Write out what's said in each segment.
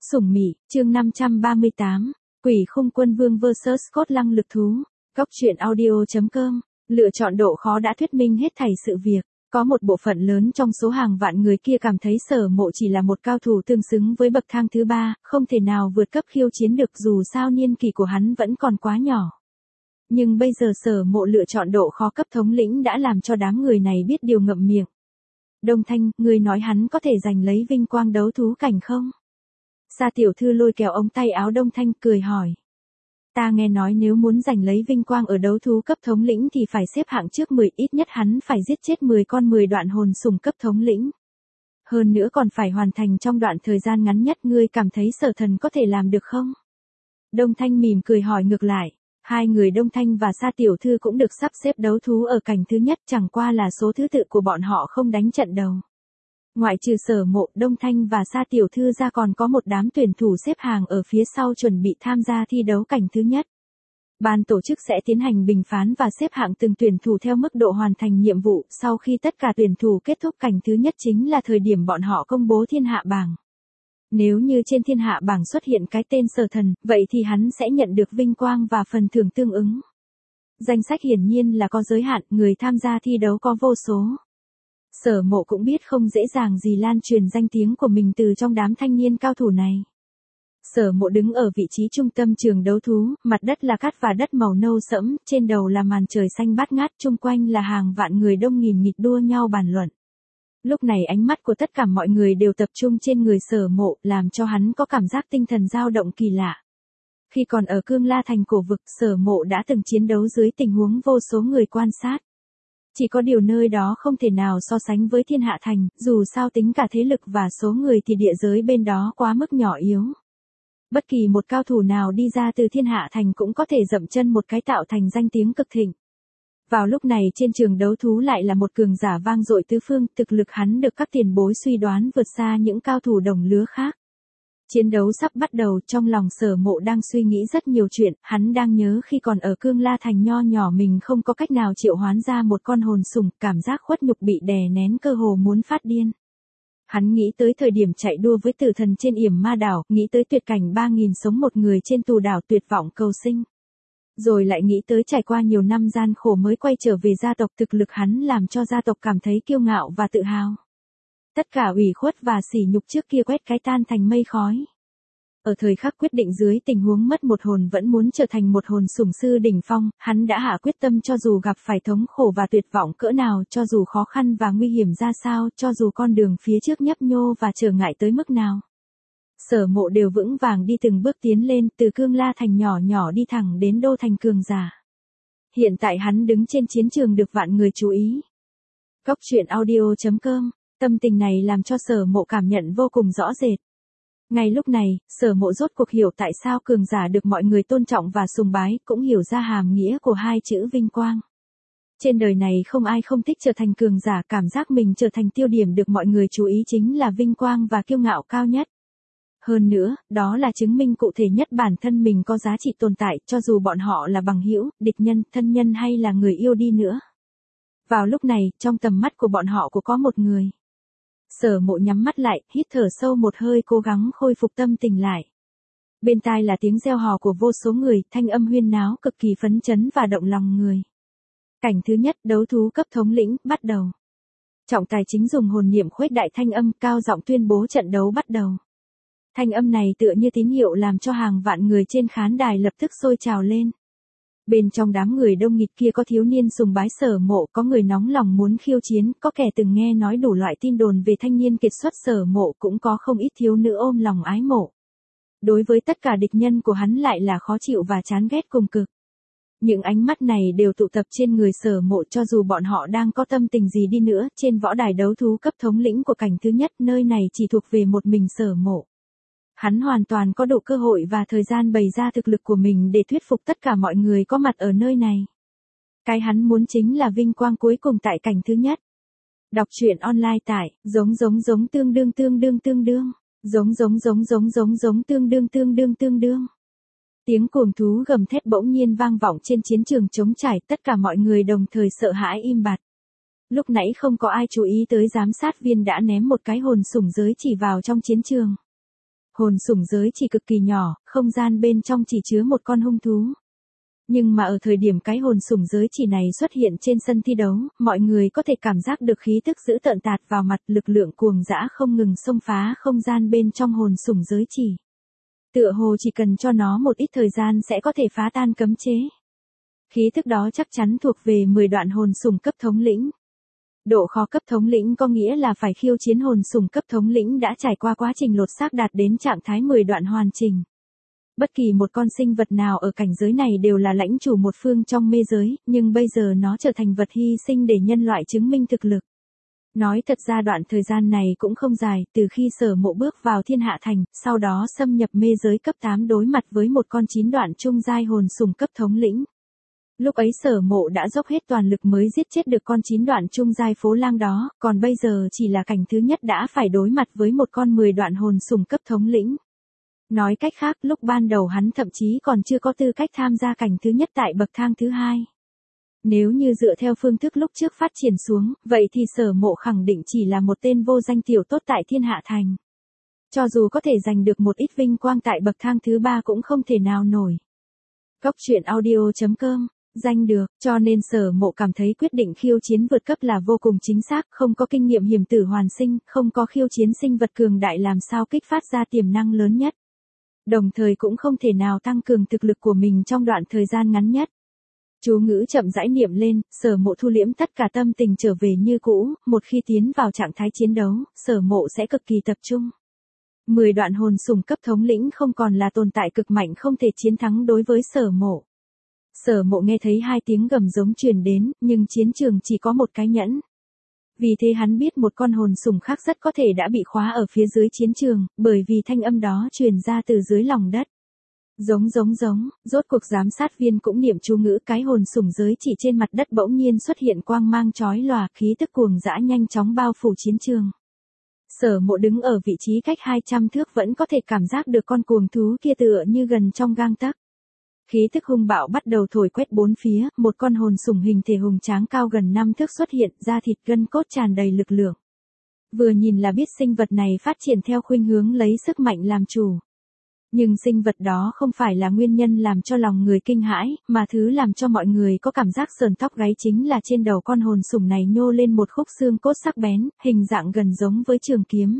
Sủng Mị, chương 538, Quỷ Khung Quân Vương vs Cốt Lăng Lực Thú. Góc truyện audio.com. Lựa chọn độ khó đã thuyết minh hết thảy sự việc. Có một bộ phận lớn trong số hàng vạn người kia cảm thấy Sở Mộ chỉ là một cao thủ tương xứng với bậc thang thứ ba, không thể nào vượt cấp khiêu chiến được dù sao niên kỷ của hắn vẫn còn quá nhỏ. Nhưng bây giờ Sở Mộ lựa chọn độ khó cấp thống lĩnh đã làm cho đám người này biết điều ngậm miệng. Đông Thanh, ngươi nói hắn có thể giành lấy vinh quang đấu thú cảnh không? Sa tiểu thư lôi kéo ống tay áo Đông Thanh cười hỏi. Ta nghe nói nếu muốn giành lấy vinh quang ở đấu thú cấp thống lĩnh thì phải xếp hạng trước 10, ít nhất hắn phải giết chết 10 con 10 đoạn hồn sủng cấp thống lĩnh. Hơn nữa còn phải hoàn thành trong đoạn thời gian ngắn nhất, ngươi cảm thấy Sở Thần có thể làm được không? Đông Thanh mỉm cười hỏi ngược lại. Hai người Đông Thanh và Sa tiểu thư cũng được sắp xếp đấu thú ở cảnh thứ nhất, chẳng qua là số thứ tự của bọn họ không đánh trận đầu. Ngoại trừ Sở Mộ, Đông Thanh và Sa tiểu thư ra còn có một đám tuyển thủ xếp hàng ở phía sau chuẩn bị tham gia thi đấu cảnh thứ nhất. Ban tổ chức sẽ tiến hành bình phán và xếp hạng từng tuyển thủ theo mức độ hoàn thành nhiệm vụ, sau khi tất cả tuyển thủ kết thúc cảnh thứ nhất chính là thời điểm bọn họ công bố thiên hạ bảng. Nếu như trên thiên hạ bảng xuất hiện cái tên Sở Thần, vậy thì hắn sẽ nhận được vinh quang và phần thưởng tương ứng. Danh sách hiển nhiên là có giới hạn, người tham gia thi đấu có vô số. Sở Mộ cũng biết không dễ dàng gì lan truyền danh tiếng của mình từ trong đám thanh niên cao thủ này. Sở Mộ đứng ở vị trí trung tâm trường đấu thú, mặt đất là cát và đất màu nâu sẫm, trên đầu là màn trời xanh bát ngát, chung quanh là hàng vạn người đông nghìn nghịt đua nhau bàn luận. Lúc này ánh mắt của tất cả mọi người đều tập trung trên người Sở Mộ, làm cho hắn có cảm giác tinh thần dao động kỳ lạ. Khi còn ở Cương La Thành cổ vực, Sở Mộ đã từng chiến đấu dưới tình huống vô số người quan sát. Chỉ có điều nơi đó không thể nào so sánh với Thiên Hạ Thành, dù sao tính cả thế lực và số người thì địa giới bên đó quá mức nhỏ yếu. Bất kỳ một cao thủ nào đi ra từ Thiên Hạ Thành cũng có thể dậm chân một cái tạo thành danh tiếng cực thịnh. Vào lúc này trên trường đấu thú lại là một cường giả vang dội tứ phương, thực lực hắn được các tiền bối suy đoán vượt xa những cao thủ đồng lứa khác. Chiến đấu sắp bắt đầu, trong lòng Sở Mộ đang suy nghĩ rất nhiều chuyện, hắn đang nhớ khi còn ở Cương La Thành nho nhỏ mình không có cách nào triệu hoán ra một con hồn sủng, cảm giác khuất nhục bị đè nén cơ hồ muốn phát điên. Hắn nghĩ tới thời điểm chạy đua với tử thần trên yểm ma đảo, nghĩ tới tuyệt cảnh 3.000 sống một người trên tù đảo tuyệt vọng cầu sinh. Rồi lại nghĩ tới trải qua nhiều năm gian khổ mới quay trở về gia tộc, thực lực hắn làm cho gia tộc cảm thấy kiêu ngạo và tự hào. Tất cả ủy khuất và sỉ nhục trước kia quét cái tan thành mây khói. Ở thời khắc quyết định dưới tình huống mất một hồn vẫn muốn trở thành một hồn sủng sư đỉnh phong, hắn đã hạ quyết tâm cho dù gặp phải thống khổ và tuyệt vọng cỡ nào, cho dù khó khăn và nguy hiểm ra sao, cho dù con đường phía trước nhấp nhô và trở ngại tới mức nào. Sở Mộ đều vững vàng đi từng bước tiến lên, từ Cương La Thành nhỏ nhỏ đi thẳng đến Đô Thành cường giả. Hiện tại hắn đứng trên chiến trường được vạn người chú ý. Góc truyện audio.com. Tâm tình này làm cho Sở Mộ cảm nhận vô cùng rõ rệt. Ngay lúc này, Sở Mộ rốt cuộc hiểu tại sao cường giả được mọi người tôn trọng và sùng bái, cũng hiểu ra hàm nghĩa của hai chữ vinh quang. Trên đời này không ai không thích trở thành cường giả, cảm giác mình trở thành tiêu điểm được mọi người chú ý chính là vinh quang và kiêu ngạo cao nhất. Hơn nữa, đó là chứng minh cụ thể nhất bản thân mình có giá trị tồn tại, cho dù bọn họ là bằng hữu, địch nhân, thân nhân hay là người yêu đi nữa. Vào lúc này, trong tầm mắt của bọn họ có một người. Sở Mộ nhắm mắt lại, hít thở sâu một hơi, cố gắng khôi phục tâm tình lại. Bên tai là tiếng reo hò của vô số người, thanh âm huyên náo cực kỳ phấn chấn và động lòng người. Cảnh thứ nhất, đấu thú cấp thống lĩnh, bắt đầu. Trọng tài chính dùng hồn niệm khuếch đại thanh âm, cao giọng tuyên bố trận đấu bắt đầu. Thanh âm này tựa như tín hiệu làm cho hàng vạn người trên khán đài lập tức sôi trào lên. Bên trong đám người đông nghịt kia có thiếu niên sùng bái Sở Mộ, có người nóng lòng muốn khiêu chiến, có kẻ từng nghe nói đủ loại tin đồn về thanh niên kiệt xuất Sở Mộ, cũng có không ít thiếu nữ ôm lòng ái mộ. Đối với tất cả địch nhân của hắn lại là khó chịu và chán ghét cùng cực. Những ánh mắt này đều tụ tập trên người Sở Mộ, cho dù bọn họ đang có tâm tình gì đi nữa, trên võ đài đấu thú cấp thống lĩnh của cảnh thứ nhất, nơi này chỉ thuộc về một mình Sở Mộ. Hắn hoàn toàn có đủ cơ hội và thời gian bày ra thực lực của mình để thuyết phục tất cả mọi người có mặt ở nơi này. Cái hắn muốn chính là vinh quang cuối cùng tại cảnh thứ nhất. Đọc truyện online tại giống tương đương tương đương. Tiếng cuồng thú gầm thét bỗng nhiên vang vọng trên chiến trường trống trải, tất cả mọi người đồng thời sợ hãi im bặt. Lúc nãy không có ai chú ý tới giám sát viên đã ném một cái hồn sủng giới chỉ vào trong chiến trường. Hồn sủng giới chỉ cực kỳ nhỏ, không gian bên trong chỉ chứa một con hung thú. Nhưng mà ở thời điểm cái hồn sủng giới chỉ này xuất hiện trên sân thi đấu, mọi người có thể cảm giác được khí tức dữ tợn tạt vào mặt, lực lượng cuồng dã không ngừng xông phá không gian bên trong hồn sủng giới chỉ. Tựa hồ chỉ cần cho nó một ít thời gian sẽ có thể phá tan cấm chế. Khí tức đó chắc chắn thuộc về 10 đoạn hồn sủng cấp thống lĩnh. Độ khó cấp thống lĩnh có nghĩa là phải khiêu chiến hồn sủng cấp thống lĩnh đã trải qua quá trình lột xác đạt đến trạng thái 10 đoạn hoàn chỉnh. Bất kỳ một con sinh vật nào ở cảnh giới này đều là lãnh chủ một phương trong mê giới, nhưng bây giờ nó trở thành vật hy sinh để nhân loại chứng minh thực lực. Nói thật ra đoạn thời gian này cũng không dài, từ khi Sở Mộ bước vào Thiên Hạ Thành, sau đó xâm nhập mê giới cấp 8 đối mặt với một con 9 đoạn trung giai hồn sủng cấp thống lĩnh. Lúc ấy Sở Mộ đã dốc hết toàn lực mới giết chết được con 9 đoạn trung giai phố lang đó, còn bây giờ chỉ là cảnh thứ nhất đã phải đối mặt với một con 10 đoạn hồn sủng cấp thống lĩnh. Nói cách khác, lúc ban đầu hắn thậm chí còn chưa có tư cách tham gia cảnh thứ nhất tại bậc thang thứ hai. Nếu như dựa theo phương thức lúc trước phát triển xuống, vậy thì Sở Mộ khẳng định chỉ là một tên vô danh tiểu tốt tại Thiên Hạ Thành. Cho dù có thể giành được một ít vinh quang tại bậc thang thứ ba cũng không thể nào nổi. Góc truyện audio.com, danh được, cho nên Sở Mộ cảm thấy quyết định khiêu chiến vượt cấp là vô cùng chính xác, không có kinh nghiệm hiểm tử hoàn sinh, không có khiêu chiến sinh vật cường đại làm sao kích phát ra tiềm năng lớn nhất. Đồng thời cũng không thể nào tăng cường thực lực của mình trong đoạn thời gian ngắn nhất. Chú ngữ chậm rãi niệm lên, Sở Mộ thu liễm tất cả tâm tình trở về như cũ, một khi tiến vào trạng thái chiến đấu, Sở Mộ sẽ cực kỳ tập trung. 10 đoạn hồn sủng cấp thống lĩnh không còn là tồn tại cực mạnh không thể chiến thắng đối với Sở Mộ. Sở Mộ nghe thấy hai tiếng gầm giống truyền đến, nhưng chiến trường chỉ có một cái nhẫn. Vì thế hắn biết một con hồn sủng khác rất có thể đã bị khóa ở phía dưới chiến trường, bởi vì thanh âm đó truyền ra từ dưới lòng đất. Giống, rốt cuộc giám sát viên cũng niệm chú ngữ, cái hồn sủng giới chỉ trên mặt đất bỗng nhiên xuất hiện quang mang chói lòa, khí tức cuồng dã nhanh chóng bao phủ chiến trường. Sở Mộ đứng ở vị trí cách 200 thước vẫn có thể cảm giác được con cuồng thú kia tựa như gần trong gang tấc. Khí tức hung bạo bắt đầu thổi quét bốn phía, một con hồn sủng hình thể hùng tráng cao gần 5 thước xuất hiện, da thịt gân cốt tràn đầy lực lượng. Vừa nhìn là biết sinh vật này phát triển theo khuynh hướng lấy sức mạnh làm chủ. Nhưng sinh vật đó không phải là nguyên nhân làm cho lòng người kinh hãi, mà thứ làm cho mọi người có cảm giác sờn tóc gáy chính là trên đầu con hồn sủng này nhô lên một khúc xương cốt sắc bén, hình dạng gần giống với trường kiếm.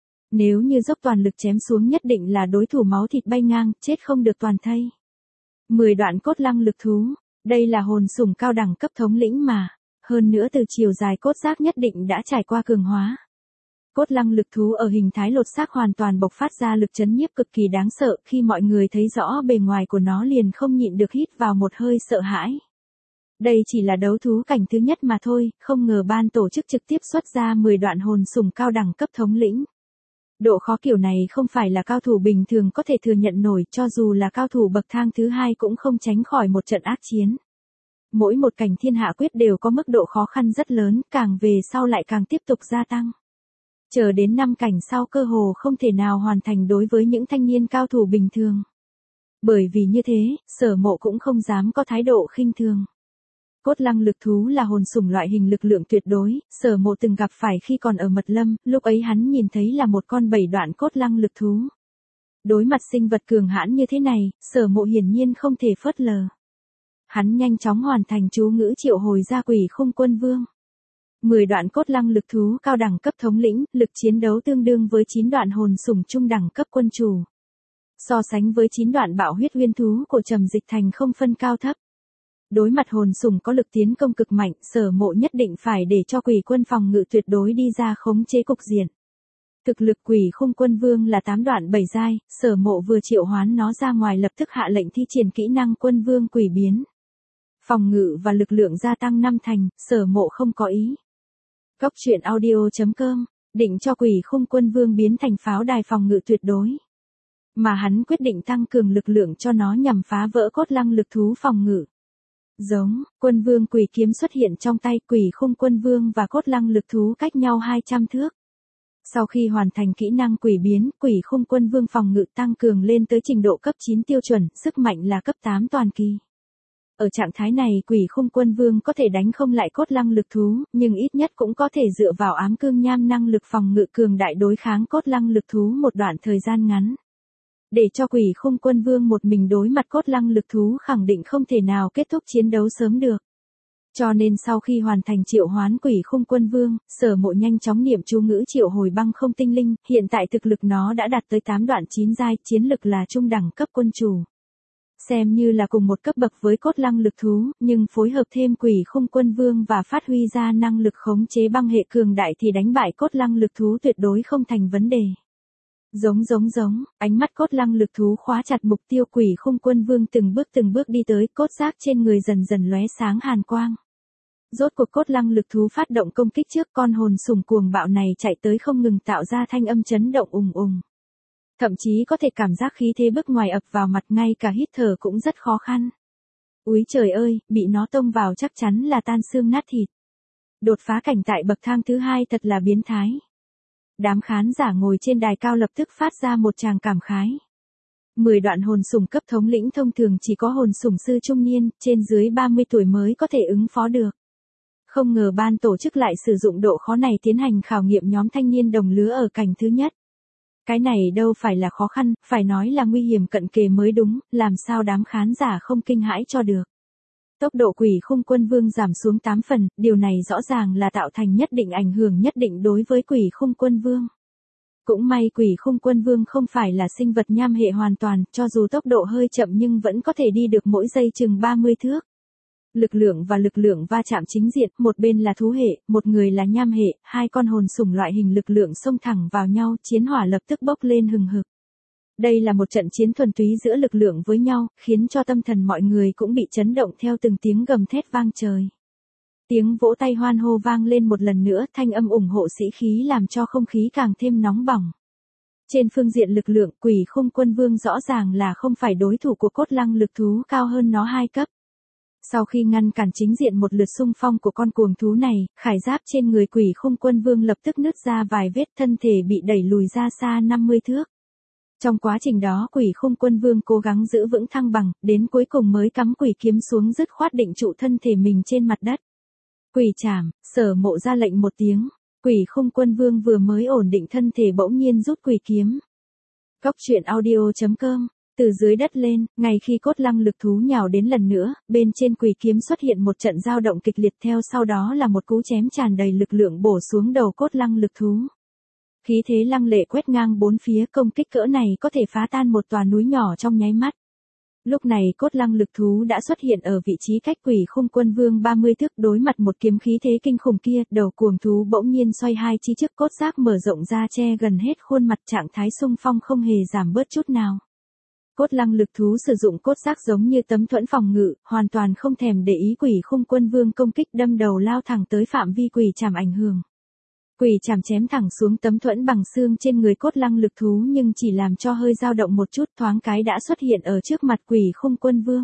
Nếu như dốc toàn lực chém xuống nhất định là đối thủ máu thịt bay ngang, chết không được toàn thây. 10 đoạn cốt lăng lực thú, đây là hồn sủng cao đẳng cấp thống lĩnh mà, hơn nữa từ chiều dài cốt giác nhất định đã trải qua cường hóa. Cốt lăng lực thú ở hình thái lột xác hoàn toàn bộc phát ra lực chấn nhiếp cực kỳ đáng sợ, khi mọi người thấy rõ bề ngoài của nó liền không nhịn được hít vào một hơi sợ hãi. Đây chỉ là đấu thú cảnh thứ nhất mà thôi, không ngờ ban tổ chức trực tiếp xuất ra 10 đoạn hồn sủng cao đẳng cấp thống lĩnh. Độ khó kiểu này không phải là cao thủ bình thường có thể thừa nhận nổi, cho dù là cao thủ bậc thang thứ hai cũng không tránh khỏi một trận ác chiến. Mỗi một cảnh thiên hạ quyết đều có mức độ khó khăn rất lớn, càng về sau lại càng tiếp tục gia tăng. Chờ đến 5 cảnh sau cơ hồ không thể nào hoàn thành đối với những thanh niên cao thủ bình thường. Bởi vì như thế, Sở Mộ cũng không dám có thái độ khinh thường. Cốt lăng lực thú là hồn sủng loại hình lực lượng tuyệt đối, Sở Mộ từng gặp phải khi còn ở Mật Lâm, lúc ấy hắn nhìn thấy là một con 7 đoạn cốt lăng lực thú. Đối mặt sinh vật cường hãn như thế này, Sở Mộ hiển nhiên không thể phớt lờ. Hắn nhanh chóng hoàn thành chú ngữ triệu hồi ra Quỷ Khung Quân Vương. 10 đoạn cốt lăng lực thú cao đẳng cấp thống lĩnh, lực chiến đấu tương đương với 9 đoạn hồn sủng trung đẳng cấp quân chủ. So sánh với 9 đoạn bạo huyết uyên thú của Trầm Dịch Thành không phân cao thấp. Đối mặt hồn sủng có lực tiến công cực mạnh, Sở Mộ nhất định phải để cho Quỷ Quân phòng ngự tuyệt đối đi ra khống chế cục diện. Thực lực Quỷ Khung Quân Vương là 8 đoạn 7 giai, Sở Mộ vừa triệu hoán nó ra ngoài lập tức hạ lệnh thi triển kỹ năng Quân Vương Quỷ Biến. Phòng ngự và lực lượng gia tăng 5 thành, Sở Mộ không có ý. Góc truyện audio.com, định cho Quỷ Khung Quân Vương biến thành pháo đài phòng ngự tuyệt đối. Mà hắn quyết định tăng cường lực lượng cho nó nhằm phá vỡ cốt lăng lực thú phòng ngự. Giống, Quân Vương Quỷ Kiếm xuất hiện trong tay, Quỷ Khung Quân Vương và cốt lăng lực thú cách nhau 200 thước. Sau khi hoàn thành kỹ năng quỷ biến, Quỷ Khung Quân Vương phòng ngự tăng cường lên tới trình độ cấp 9 tiêu chuẩn, sức mạnh là cấp 8 toàn kỳ. Ở trạng thái này quỷ khung quân vương có thể đánh không lại cốt lăng lực thú, nhưng ít nhất cũng có thể dựa vào ám cương nham năng lực phòng ngự cường đại đối kháng cốt lăng lực thú một đoạn thời gian ngắn. Để cho quỷ khung quân vương một mình đối mặt cốt lăng lực thú khẳng định không thể nào kết thúc chiến đấu sớm được. Cho nên sau khi hoàn thành triệu hoán quỷ khung quân vương, Sở Mộ nhanh chóng niệm chú ngữ triệu hồi băng không tinh linh, hiện tại thực lực nó đã đạt tới 8 đoạn 9 giai, chiến lực là trung đẳng cấp quân chủ. Xem như là cùng một cấp bậc với cốt lăng lực thú, nhưng phối hợp thêm quỷ khung quân vương và phát huy ra năng lực khống chế băng hệ cường đại thì đánh bại cốt lăng lực thú tuyệt đối không thành vấn đề. Giống, ánh mắt cốt lăng lực thú khóa chặt mục tiêu quỷ khung quân vương từng bước đi tới, cốt giác trên người dần dần lóe sáng hàn quang. Rốt cuộc cốt lăng lực thú phát động công kích trước, con hồn sùng cuồng bạo này chạy tới không ngừng tạo ra thanh âm chấn động ùng ùng. Thậm chí có thể cảm giác khí thế bước ngoài ập vào mặt, ngay cả hít thở cũng rất khó khăn. Úi trời ơi, bị nó tông vào chắc chắn là tan xương nát thịt. Đột phá cảnh tại bậc thang thứ 2 thật là biến thái. Đám khán giả ngồi trên đài cao lập tức phát ra một tràng cảm khái. 10 đoạn hồn sủng cấp thống lĩnh thông thường chỉ có hồn sủng sư trung niên, trên dưới 30 tuổi mới có thể ứng phó được. Không ngờ ban tổ chức lại sử dụng độ khó này tiến hành khảo nghiệm nhóm thanh niên đồng lứa ở cảnh thứ nhất. Cái này đâu phải là khó khăn, phải nói là nguy hiểm cận kề mới đúng, làm sao đám khán giả không kinh hãi cho được. Tốc độ quỷ khung quân vương giảm xuống 8 phần, điều này rõ ràng là tạo thành nhất định ảnh hưởng nhất định đối với quỷ khung quân vương. Cũng may quỷ khung quân vương không phải là sinh vật nham hệ hoàn toàn, cho dù tốc độ hơi chậm nhưng vẫn có thể đi được mỗi giây chừng 30 thước. Lực lượng va chạm chính diện, một bên là thú hệ, một người là nham hệ, hai con hồn sủng loại hình lực lượng xông thẳng vào nhau, chiến hỏa lập tức bốc lên hừng hực. Đây là một trận chiến thuần túy giữa lực lượng với nhau, khiến cho tâm thần mọi người cũng bị chấn động theo từng tiếng gầm thét vang trời. Tiếng vỗ tay hoan hô vang lên một lần nữa, thanh âm ủng hộ sĩ khí làm cho không khí càng thêm nóng bỏng. Trên phương diện lực lượng, quỷ khung quân vương rõ ràng là không phải đối thủ của cốt lăng lực thú cao hơn nó 2 cấp. Sau khi ngăn cản chính diện một lượt xung phong của con cuồng thú này, khải giáp trên người quỷ khung quân vương lập tức nứt ra vài vết, thân thể bị đẩy lùi ra xa 50 thước. Trong quá trình đó quỷ khung quân vương cố gắng giữ vững thăng bằng, đến cuối cùng mới cắm quỷ kiếm xuống dứt khoát định trụ thân thể mình trên mặt đất. Quỷ trảm, Sở Mộ ra lệnh một tiếng, quỷ khung quân vương vừa mới ổn định thân thể bỗng nhiên rút quỷ kiếm. Góc truyện audio.com. Từ dưới đất lên, ngay khi cốt lăng lực thú nhào đến lần nữa, bên trên quỷ kiếm xuất hiện một trận dao động kịch liệt, theo sau đó là một cú chém tràn đầy lực lượng bổ xuống đầu cốt lăng lực thú. Khí thế lăng lệ quét ngang bốn phía, công kích cỡ này có thể phá tan một tòa núi nhỏ trong nháy mắt. Lúc này cốt lăng lực thú đã xuất hiện ở vị trí cách quỷ khung quân vương 30 thước, đối mặt một kiếm khí thế kinh khủng kia, đầu cuồng thú bỗng nhiên xoay hai chi trước cốt giác mở rộng ra che gần hết khuôn mặt, trạng thái xung phong không hề giảm bớt chút nào. Cốt lăng lực thú sử dụng cốt giác giống như tấm thuẫn phòng ngự, hoàn toàn không thèm để ý quỷ khung quân vương công kích, đâm đầu lao thẳng tới phạm vi quỷ trảm ảnh hưởng. Quỷ trảm chém thẳng xuống tấm thuẫn bằng xương trên người cốt lăng lực thú nhưng chỉ làm cho hơi dao động một chút, thoáng cái đã xuất hiện ở trước mặt quỷ khung quân vương.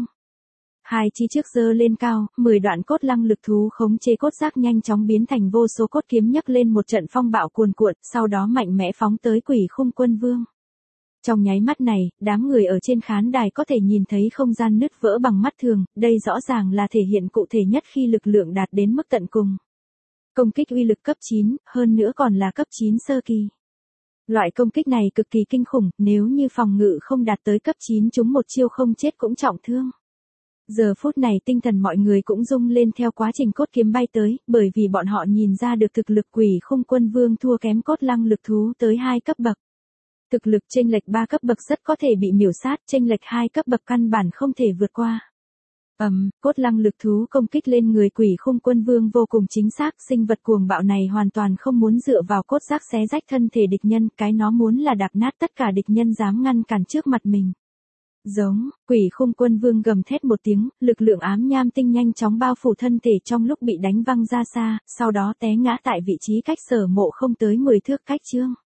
Hai chi trước giơ lên cao, 10 đoạn cốt lăng lực thú khống chế cốt giác nhanh chóng biến thành vô số cốt kiếm nhấc lên một trận phong bạo cuồn cuộn, sau đó mạnh mẽ phóng tới quỷ khung quân vương. Trong nháy mắt này, đám người ở trên khán đài có thể nhìn thấy không gian nứt vỡ bằng mắt thường, đây rõ ràng là thể hiện cụ thể nhất khi lực lượng đạt đến mức tận cùng. Công kích uy lực cấp 9, hơn nữa còn là cấp 9 sơ kỳ. Loại công kích này cực kỳ kinh khủng, nếu như phòng ngự không đạt tới cấp 9 chúng một chiêu không chết cũng trọng thương. Giờ phút này tinh thần mọi người cũng rung lên theo quá trình cốt kiếm bay tới, bởi vì bọn họ nhìn ra được thực lực quỷ khung quân vương thua kém cốt lăng lực thú tới 2 cấp bậc. Thực lực chênh lệch 3 cấp bậc rất có thể bị miểu sát, chênh lệch 2 cấp bậc căn bản không thể vượt qua. Cốt lăng lực thú công kích lên người quỷ khung quân vương vô cùng chính xác, sinh vật cuồng bạo này hoàn toàn không muốn dựa vào cốt giác xé rách thân thể địch nhân, cái nó muốn là đạp nát tất cả địch nhân dám ngăn cản trước mặt mình. Giống, quỷ khung quân vương gầm thét một tiếng, lực lượng ám nham tinh nhanh chóng bao phủ thân thể trong lúc bị đánh văng ra xa, sau đó té ngã tại vị trí cách Sở Mộ không tới 10 thước cách chương.